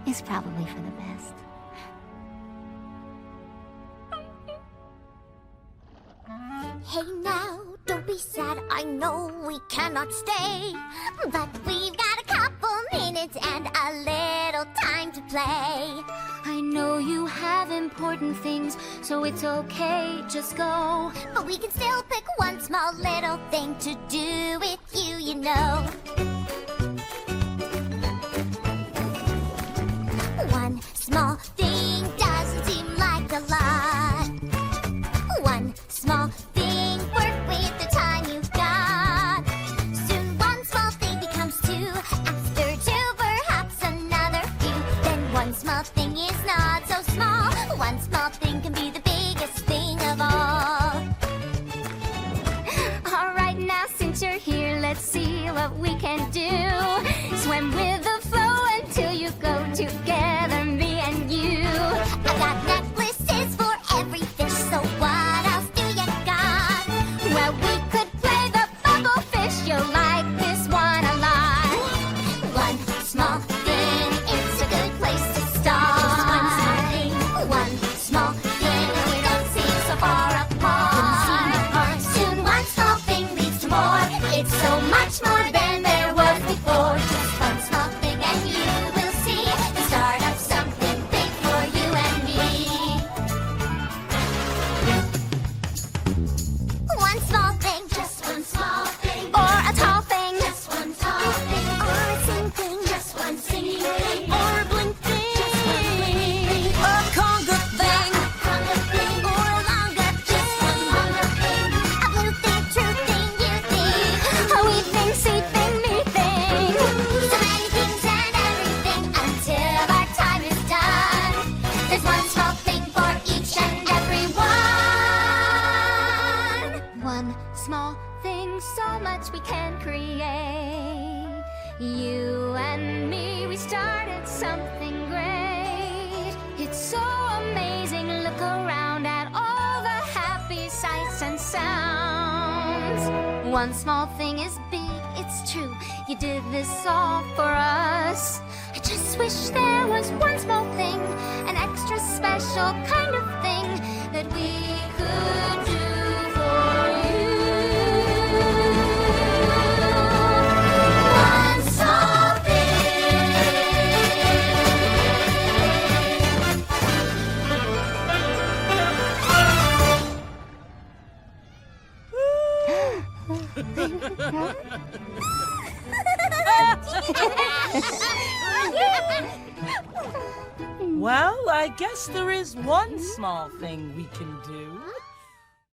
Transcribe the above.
is probably for the best. Hey now, don't be sad, I know we cannot stay, but we've got a couple minutes and a little time to play. I know you have important things, so it's okay, just go. But we can still pick one small little thing to do with you, you know. One small thing doesn't seem like a lot. One small thing, work with the time you've got. Soon one small thing becomes two. After two, perhaps another few. Then one small thing is not so small. One small thing can be the biggest thing of all. All right, now since you're here, let's see what we can do. Swim with the flow until you go together, me and you. I got necklaces for every fish, so what else do you got? Well, we could play the bubble fish. You'll like this one a lot. One small thing, it's a good place to start. One small thing, we don't seem so far apart. Soon one small thing leads to more. It's so much more than there was before. Just one small thing and you will see the start of something big for you and me. One small thing, just one small thing. Or a tall thing. Just one tall thing. Or a sing thing. Just one singing thing. Or a blink thing. Just one blinking thing. A conga thing. Conga thing. Or a longer just one longer thing. A blue thing, true thing, you think. A wee thing, see thing, me thing. So many things and everything until our time is done. There's one small thing for each and every one. One small thing, so much we can create. You and me, we started something great. It's so amazing, look around at all the happy sights and sounds. One small thing is big, it's true. You did this all for us. I just wish there was one small thing, an extra special kind of thing that we could do for you. One small Well, I guess there is one small thing we can do.